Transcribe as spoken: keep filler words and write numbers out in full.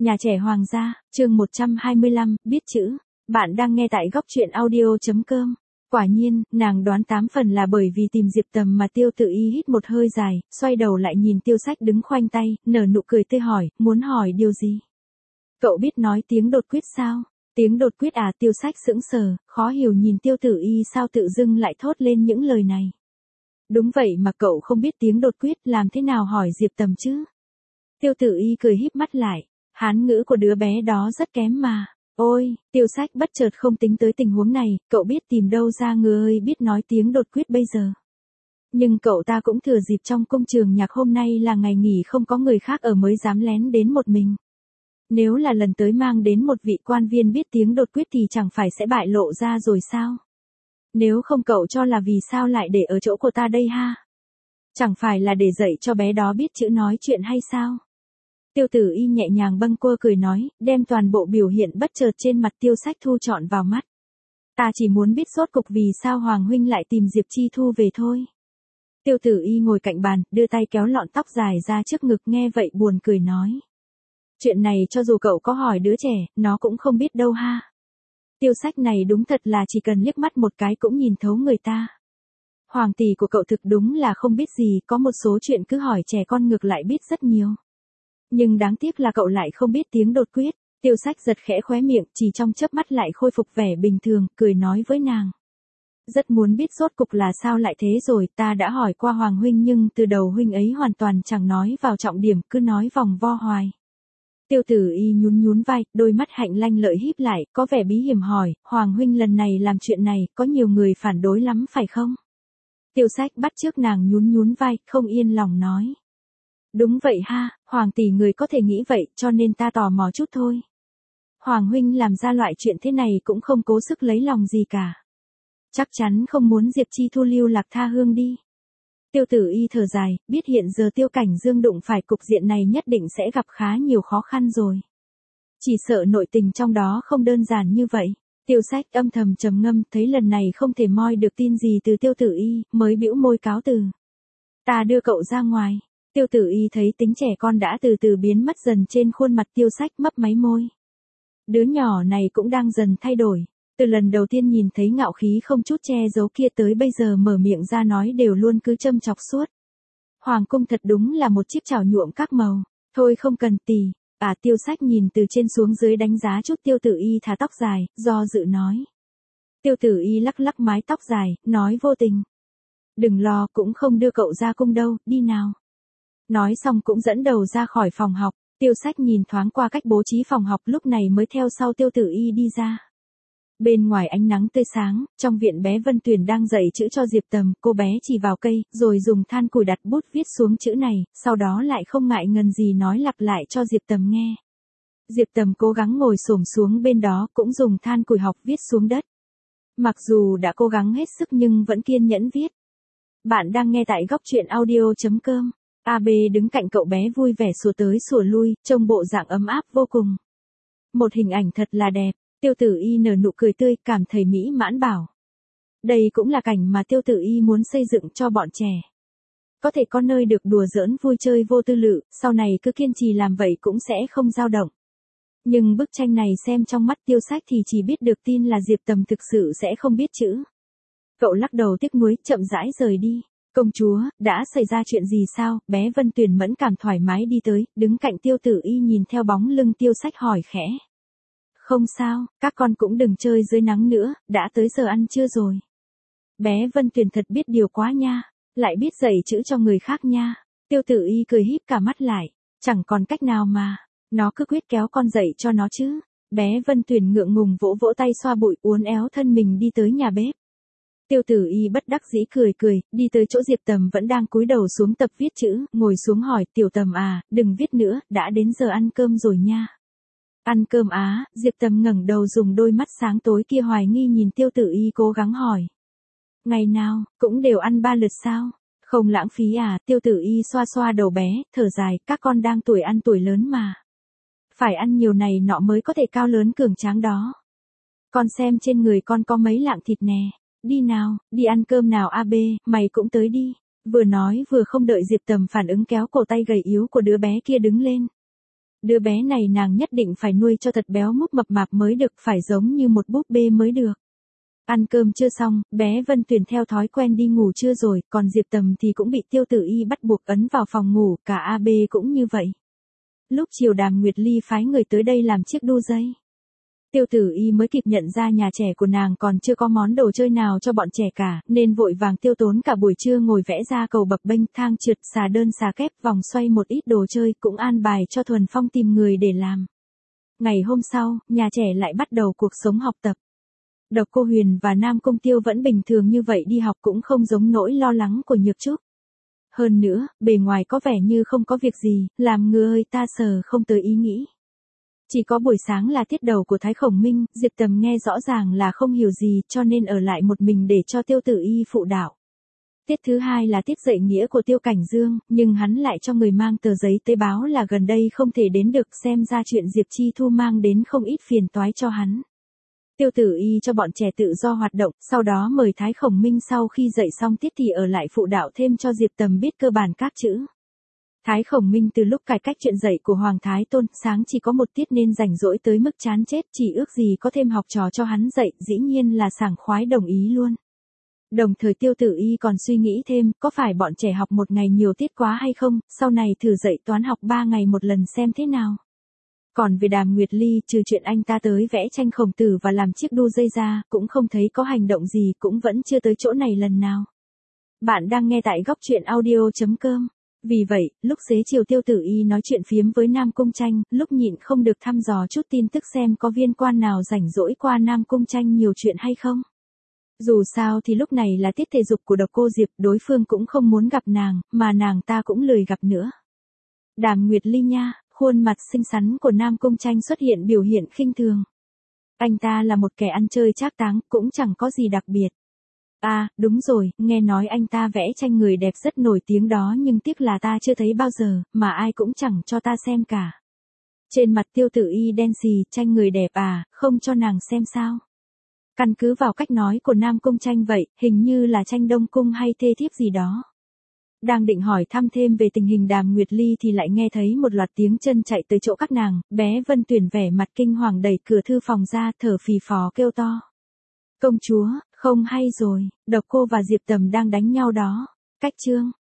Nhà trẻ Hoàng gia, chương một trăm hai mươi lăm, biết chữ. Bạn đang nghe tại góc truyện audio chấm com. Quả nhiên, nàng đoán tám phần là bởi vì tìm Diệp Tầm mà Tiêu Tự Y hít một hơi dài, xoay đầu lại nhìn Tiêu Sách đứng khoanh tay, nở nụ cười tươi hỏi, muốn hỏi điều gì? Cậu biết nói tiếng đột quyết sao? Tiếng đột quyết à? Tiêu Sách sững sờ, khó hiểu nhìn Tiêu Tự Y sao tự dưng lại thốt lên những lời này. Đúng vậy mà cậu không biết tiếng đột quyết, làm thế nào hỏi Diệp Tầm chứ? Tiêu Tự Y cười híp mắt lại. Hán ngữ của đứa bé đó rất kém mà. Ôi, Tiêu Sách bất chợt không tính tới tình huống này, cậu biết tìm đâu ra người biết nói tiếng đột quyết bây giờ. Nhưng cậu ta cũng thừa dịp trong công trường nhạc hôm nay là ngày nghỉ không có người khác ở mới dám lén đến một mình. Nếu là lần tới mang đến một vị quan viên biết tiếng đột quyết thì chẳng phải sẽ bại lộ ra rồi sao? Nếu không cậu cho là vì sao lại để ở chỗ của ta đây ha? Chẳng phải là để dạy cho bé đó biết chữ nói chuyện hay sao? Tiêu Tử Y nhẹ nhàng bâng quơ cười nói, đem toàn bộ biểu hiện bất chợt trên mặt Tiêu Sách thu trọn vào mắt. Ta chỉ muốn biết rốt cục vì sao Hoàng huynh lại tìm Diệp Chi Thu về thôi. Tiêu Tử Y ngồi cạnh bàn, đưa tay kéo lọn tóc dài ra trước ngực, nghe vậy buồn cười nói. Chuyện này cho dù cậu có hỏi đứa trẻ, nó cũng không biết đâu ha. Tiêu Sách này đúng thật là chỉ cần liếc mắt một cái cũng nhìn thấu người ta. Hoàng tỷ của cậu thực đúng là không biết gì, có một số chuyện cứ hỏi trẻ con ngược lại biết rất nhiều. Nhưng đáng tiếc là cậu lại không biết tiếng đột quyết. Tiêu Sách giật khẽ khóe miệng, chỉ trong chớp mắt lại khôi phục vẻ bình thường, cười nói với nàng. Rất muốn biết rốt cục là sao lại thế rồi, ta đã hỏi qua Hoàng huynh nhưng từ đầu huynh ấy hoàn toàn chẳng nói vào trọng điểm, cứ nói vòng vo hoài. Tiêu Tử Y nhún nhún vai, đôi mắt hạnh lanh lợi híp lại, có vẻ bí hiểm hỏi, Hoàng huynh lần này làm chuyện này, có nhiều người phản đối lắm phải không? Tiêu Sách bắt chước nàng nhún nhún vai, không yên lòng nói. Đúng vậy ha, Hoàng tỷ người có thể nghĩ vậy, cho nên ta tò mò chút thôi. Hoàng huynh làm ra loại chuyện thế này cũng không cố sức lấy lòng gì cả. Chắc chắn không muốn Diệp Chi Thu lưu lạc tha hương đi. Tiêu Tử Y thở dài, biết hiện giờ Tiêu Cảnh Dương đụng phải cục diện này nhất định sẽ gặp khá nhiều khó khăn rồi. Chỉ sợ nội tình trong đó không đơn giản như vậy. Tiêu Sách âm thầm trầm ngâm, thấy lần này không thể moi được tin gì từ Tiêu Tử Y, mới bĩu môi cáo từ. Ta đưa cậu ra ngoài. Tiêu Tử Y thấy tính trẻ con đã từ từ biến mất dần trên khuôn mặt Tiêu Sách, mấp máy môi. Đứa nhỏ này cũng đang dần thay đổi. Từ lần đầu tiên nhìn thấy ngạo khí không chút che giấu kia tới bây giờ mở miệng ra nói đều luôn cứ châm chọc suốt. Hoàng cung thật đúng là một chiếc chảo nhuộm các màu. Thôi không cần tì. À, Tiêu Sách nhìn từ trên xuống dưới đánh giá chút Tiêu Tử Y thả tóc dài, do dự nói. Tiêu Tử Y lắc lắc mái tóc dài, nói vô tình. Đừng lo, cũng không đưa cậu ra cung đâu, đi nào. Nói xong cũng dẫn đầu ra khỏi phòng học. Tiêu Sách nhìn thoáng qua cách bố trí phòng học lúc này mới theo sau Tiêu Tử Y đi ra. Bên ngoài ánh nắng tươi sáng, trong viện bé Vân Tuyền đang dạy chữ cho Diệp Tầm, cô bé chỉ vào cây, rồi dùng than củi đặt bút viết xuống chữ này, sau đó lại không ngại ngần gì nói lặp lại cho Diệp Tầm nghe. Diệp Tầm cố gắng ngồi xổm xuống bên đó, cũng dùng than củi học viết xuống đất. Mặc dù đã cố gắng hết sức nhưng vẫn kiên nhẫn viết. Bạn đang nghe tại góc truyện audio chấm com. a bê đứng cạnh cậu bé vui vẻ sủa tới sủa lui, trông bộ dạng ấm áp vô cùng. Một hình ảnh thật là đẹp. Tiêu Tử Y nở nụ cười tươi, cảm thấy mỹ mãn bảo. Đây cũng là cảnh mà Tiêu Tử Y muốn xây dựng cho bọn trẻ. Có thể có nơi được đùa giỡn vui chơi vô tư lự, sau này cứ kiên trì làm vậy cũng sẽ không dao động. Nhưng bức tranh này xem trong mắt Tiêu Sách thì chỉ biết được tin là Diệp Tầm thực sự sẽ không biết chữ. Cậu lắc đầu tiếc nuối, chậm rãi rời đi. Công chúa, đã xảy ra chuyện gì sao? Bé Vân Tuyền mẫn cảm thoải mái đi tới, đứng cạnh Tiêu Tử Y nhìn theo bóng lưng Tiêu Sách hỏi khẽ. Không sao, các con cũng đừng chơi dưới nắng nữa, đã tới giờ ăn trưa rồi. Bé Vân Tuyền thật biết điều quá nha, lại biết dạy chữ cho người khác nha. Tiêu Tử Y cười híp cả mắt lại, chẳng còn cách nào mà, nó cứ quyết kéo con dạy cho nó chứ. Bé Vân Tuyền ngượng ngùng vỗ vỗ tay xoa bụi, uốn éo thân mình đi tới nhà bếp. Tiêu Tử Y bất đắc dĩ cười cười, đi tới chỗ Diệp Tầm vẫn đang cúi đầu xuống tập viết chữ, ngồi xuống hỏi, Tiểu Tầm à, đừng viết nữa, đã đến giờ ăn cơm rồi nha. Ăn cơm á? Diệp Tầm ngẩng đầu dùng đôi mắt sáng tối kia hoài nghi nhìn Tiêu Tử Y cố gắng hỏi. Ngày nào, cũng đều ăn ba lượt sao? Không lãng phí à? Tiêu Tử Y xoa xoa đầu bé, thở dài, các con đang tuổi ăn tuổi lớn mà. Phải ăn nhiều này nọ mới có thể cao lớn cường tráng đó. Con xem trên người con có mấy lạng thịt nè. Đi nào, đi ăn cơm nào a bê, mày cũng tới đi. Vừa nói vừa không đợi Diệp Tầm phản ứng kéo cổ tay gầy yếu của đứa bé kia đứng lên. Đứa bé này nàng nhất định phải nuôi cho thật béo múp mập mạp mới được, phải giống như một búp bê mới được. Ăn cơm chưa xong, bé Vân Tuyền theo thói quen đi ngủ trưa rồi, còn Diệp Tầm thì cũng bị Tiêu Tử Y bắt buộc ấn vào phòng ngủ, cả a bê cũng như vậy. Lúc chiều Đàm Nguyệt Ly phái người tới đây làm chiếc đu dây. Tiêu Tử Y mới kịp nhận ra nhà trẻ của nàng còn chưa có món đồ chơi nào cho bọn trẻ cả, nên vội vàng tiêu tốn cả buổi trưa ngồi vẽ ra cầu bập bênh, thang trượt, xà đơn xà kép, vòng xoay một ít đồ chơi, cũng an bài cho Thuần Phong tìm người để làm. Ngày hôm sau, nhà trẻ lại bắt đầu cuộc sống học tập. Độc Cô Huyền và Nam Cung Tiêu vẫn bình thường như vậy đi học, cũng không giống nỗi lo lắng của Nhược Trúc. Hơn nữa, bề ngoài có vẻ như không có việc gì, làm người ta sờ không tới ý nghĩ. Chỉ có buổi sáng là tiết đầu của Thái Khổng Minh, Diệp Tầm nghe rõ ràng là không hiểu gì, cho nên ở lại một mình để cho Tiêu Tử Y phụ đạo. Tiết thứ hai là tiết dạy nghĩa của Tiêu Cảnh Dương, nhưng hắn lại cho người mang tờ giấy tới báo là gần đây không thể đến được, xem ra chuyện Diệp Chi Thu mang đến không ít phiền toái cho hắn. Tiêu Tử Y cho bọn trẻ tự do hoạt động, sau đó mời Thái Khổng Minh sau khi dạy xong tiết thì ở lại phụ đạo thêm cho Diệp Tầm biết cơ bản các chữ. Thái Khổng Minh từ lúc cải cách chuyện dạy của Hoàng Thái Tôn, sáng chỉ có một tiết nên rảnh rỗi tới mức chán chết, chỉ ước gì có thêm học trò cho hắn dạy, dĩ nhiên là sảng khoái đồng ý luôn. Đồng thời Tiêu Tử Y còn suy nghĩ thêm, có phải bọn trẻ học một ngày nhiều tiết quá hay không, sau này thử dạy toán học ba ngày một lần xem thế nào. Còn về Đàm Nguyệt Ly, trừ chuyện anh ta tới vẽ tranh Khổng Tử và làm chiếc đu dây ra, cũng không thấy có hành động gì, cũng vẫn chưa tới chỗ này lần nào. Bạn đang nghe tại góc truyện audio chấm com. Vì vậy, lúc xế chiều Tiêu Tử Y nói chuyện phiếm với Nam Cung Tranh, lúc nhịn không được thăm dò chút tin tức xem có viên quan nào rảnh rỗi qua Nam Cung Tranh nhiều chuyện hay không. Dù sao thì lúc này là tiết thể dục của Độc Cô Diệp, đối phương cũng không muốn gặp nàng, mà nàng ta cũng lười gặp nữa. Đàm Nguyệt Ly nha, khuôn mặt xinh xắn của Nam Cung Tranh xuất hiện biểu hiện khinh thường. Anh ta là một kẻ ăn chơi trác táng, cũng chẳng có gì đặc biệt. À, đúng rồi, nghe nói anh ta vẽ tranh người đẹp rất nổi tiếng đó, nhưng tiếc là ta chưa thấy bao giờ, mà ai cũng chẳng cho ta xem cả. Trên mặt Tiêu Tử Y đen xì, tranh người đẹp à, không cho nàng xem sao? Căn cứ vào cách nói của Nam Cung Tranh vậy, hình như là tranh Đông Cung hay thê thiếp gì đó. Đang định hỏi thăm thêm về tình hình Đàm Nguyệt Ly thì lại nghe thấy một loạt tiếng chân chạy tới chỗ các nàng, bé Vân Tuyền vẻ mặt kinh hoàng đẩy cửa thư phòng ra, thở phì phò kêu to. Công chúa, không hay rồi, Độc Cô và Diệp Tầm đang đánh nhau đó. Cách chương